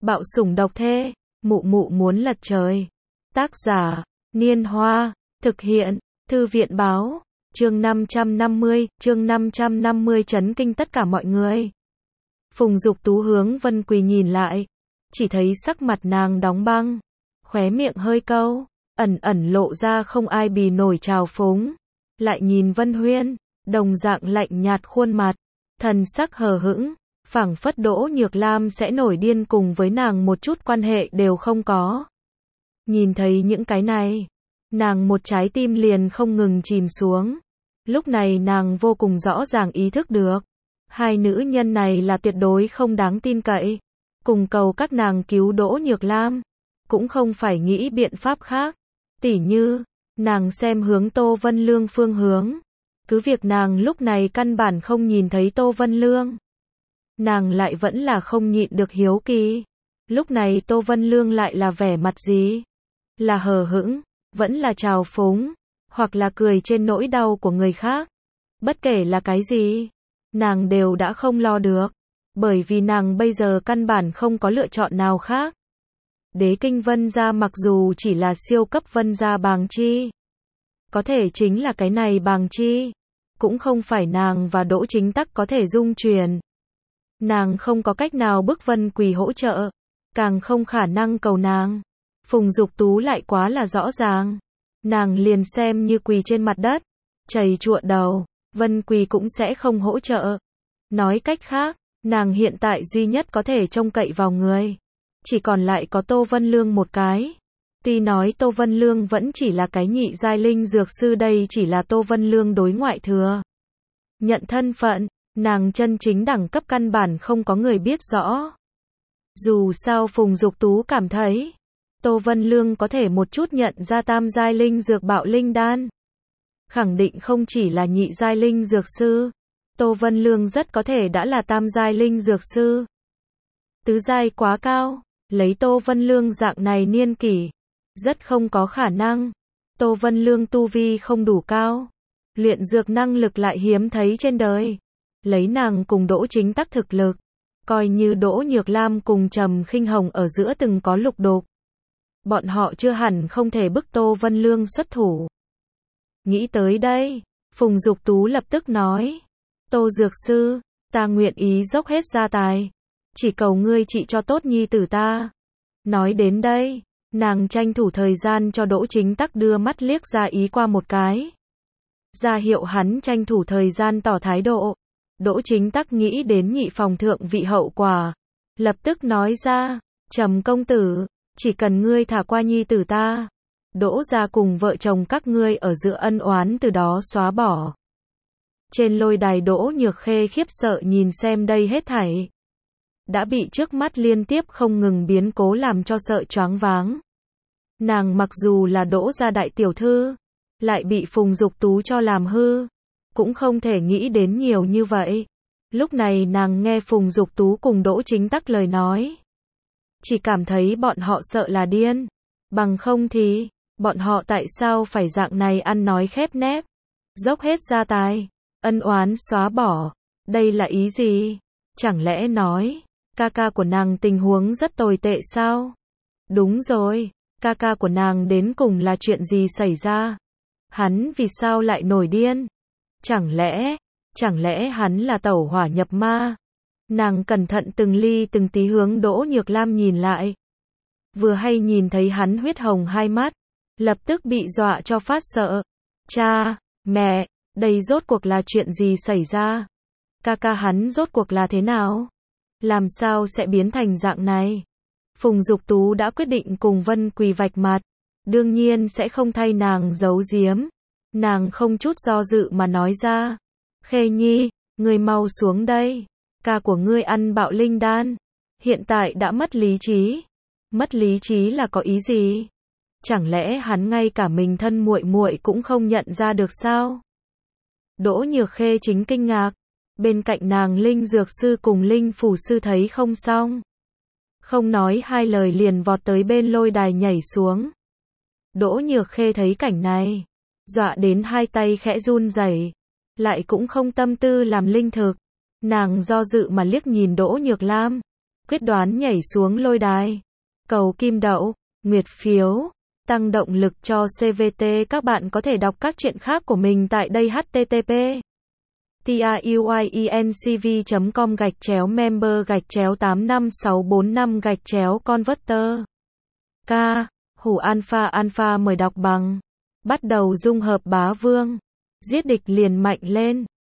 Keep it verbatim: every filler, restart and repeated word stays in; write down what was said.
Bạo sủng độc thê, mụ mụ muốn lật trời. Tác giả, Niên Hoa, thực hiện, Thư viện báo, chương năm trăm năm mươi, chương năm trăm năm mươi chấn kinh tất cả mọi người. Phùng Dục Tú hướng Vân Quỳ nhìn lại, chỉ thấy sắc mặt nàng đóng băng, khóe miệng hơi câu, ẩn ẩn lộ ra không ai bì nổi trào phúng. Lại nhìn Vân Huyên, đồng dạng lạnh nhạt khuôn mặt, thần sắc hờ hững, phảng phất Đỗ Nhược Lam sẽ nổi điên cùng với nàng một chút quan hệ đều không có. Nhìn thấy những cái này, nàng một trái tim liền không ngừng chìm xuống. Lúc này nàng vô cùng rõ ràng ý thức được, hai nữ nhân này là tuyệt đối không đáng tin cậy. Cùng cầu các nàng cứu Đỗ Nhược Lam, cũng không phải nghĩ biện pháp khác. Tỉ như, nàng xem hướng Tô Vân Lương phương hướng. Cứ việc nàng lúc này căn bản không nhìn thấy Tô Vân Lương, nàng lại vẫn là không nhịn được hiếu kỳ. Lúc này Tô Vân Lương lại là vẻ mặt gì? Là hờ hững, vẫn là trào phúng, hoặc là cười trên nỗi đau của người khác. Bất kể là cái gì, nàng đều đã không lo được, bởi vì nàng bây giờ căn bản không có lựa chọn nào khác. Đế kinh Vân gia mặc dù chỉ là siêu cấp Vân gia bàng chi, có thể chính là cái này bàng chi, cũng không phải nàng và Đỗ Chính Tắc có thể dung truyền. Nàng không có cách nào bức Vân Quỳ hỗ trợ, càng không khả năng cầu nàng. Phùng Dục Tú lại quá là rõ ràng, nàng liền xem như quỳ trên mặt đất, chầy chụa đầu, Vân Quỳ cũng sẽ không hỗ trợ. Nói cách khác, nàng hiện tại duy nhất có thể trông cậy vào người, chỉ còn lại có Tô Vân Lương một cái. Tuy nói Tô Vân Lương vẫn chỉ là cái nhị giai linh dược sư, đây chỉ là Tô Vân Lương đối ngoại thừa nhận thân phận, nàng chân chính đẳng cấp căn bản không có người biết rõ. Dù sao Phùng Dục Tú cảm thấy, Tô Vân Lương có thể một chút nhận ra tam giai linh dược bạo linh đan. Khẳng định không chỉ là nhị giai linh dược sư, Tô Vân Lương rất có thể đã là tam giai linh dược sư. Tứ giai quá cao, lấy Tô Vân Lương dạng này niên kỷ, rất không có khả năng. Tô Vân Lương tu vi không đủ cao, luyện dược năng lực lại hiếm thấy trên đời. Lấy nàng cùng Đỗ Chính Tắc thực lực, coi như Đỗ Nhược Lam cùng Trầm Khinh Hồng ở giữa từng có lục đục, bọn họ chưa hẳn không thể bức Tô Vân Lương xuất thủ. Nghĩ tới đây, Phùng Dục Tú lập tức nói, Tô Dược Sư, ta nguyện ý dốc hết gia tài, chỉ cầu ngươi trị cho tốt nhi tử ta. Nói đến đây, nàng tranh thủ thời gian cho Đỗ Chính Tắc đưa mắt liếc ra ý qua một cái, ra hiệu hắn tranh thủ thời gian tỏ thái độ. Đỗ Chính Tắc nghĩ đến nhị phòng thượng vị hậu quả, lập tức nói ra, Trầm công tử, chỉ cần ngươi thả qua nhi tử ta, Đỗ gia cùng vợ chồng các ngươi ở giữa ân oán từ đó xóa bỏ. Trên lôi đài Đỗ Nhược Khê khiếp sợ nhìn xem đây hết thảy, đã bị trước mắt liên tiếp không ngừng biến cố làm cho sợ choáng váng. Nàng mặc dù là Đỗ gia đại tiểu thư, lại bị Phùng Dục Tú cho làm hư, cũng không thể nghĩ đến nhiều như vậy. Lúc này nàng nghe Phùng Dục Tú cùng Đỗ Chính Tắc lời nói, chỉ cảm thấy bọn họ sợ là điên. Bằng không thì, bọn họ tại sao phải dạng này ăn nói khép nép, dốc hết gia tài, ân oán xóa bỏ, đây là ý gì? Chẳng lẽ nói, ca ca của nàng tình huống rất tồi tệ sao? Đúng rồi, ca ca của nàng đến cùng là chuyện gì xảy ra? Hắn vì sao lại nổi điên? Chẳng lẽ, chẳng lẽ hắn là tẩu hỏa nhập ma? Nàng cẩn thận từng ly từng tí hướng Đỗ Nhược Lam nhìn lại. Vừa hay nhìn thấy hắn huyết hồng hai mắt, lập tức bị dọa cho phát sợ. Cha, mẹ, đây rốt cuộc là chuyện gì xảy ra? Ca ca hắn rốt cuộc là thế nào? Làm sao sẽ biến thành dạng này? Phùng Dục Tú đã quyết định cùng Vân Quỳ vạch mặt, đương nhiên sẽ không thay nàng giấu giếm. Nàng không chút do dự mà nói ra, Khê Nhi, ngươi mau xuống đây, ca của ngươi ăn bạo linh đan, hiện tại đã mất lý trí. Mất lý trí là có ý gì? Chẳng lẽ hắn ngay cả mình thân muội muội cũng không nhận ra được sao? Đỗ Nhược Khê chính kinh ngạc, bên cạnh nàng linh dược sư cùng linh phủ sư thấy không xong, không nói hai lời liền vọt tới bên lôi đài nhảy xuống. Đỗ Nhược Khê thấy cảnh này, dọa đến hai tay khẽ run rẩy, lại cũng không tâm tư làm linh thực. Nàng do dự mà liếc nhìn Đỗ Nhược Lam, quyết đoán nhảy xuống lôi đài. Cầu kim đậu, nguyệt phiếu, tăng động lực cho xê vê tê. Các bạn có thể đọc các chuyện khác của mình tại đây h t t p truyencv chấm com gạch chéo member gạch chéo tám năm sáu bốn năm gạch chéo converter. K. Hủ alpha alpha mời đọc bằng. Bắt đầu dung hợp bá vương. Giết địch liền mạnh lên.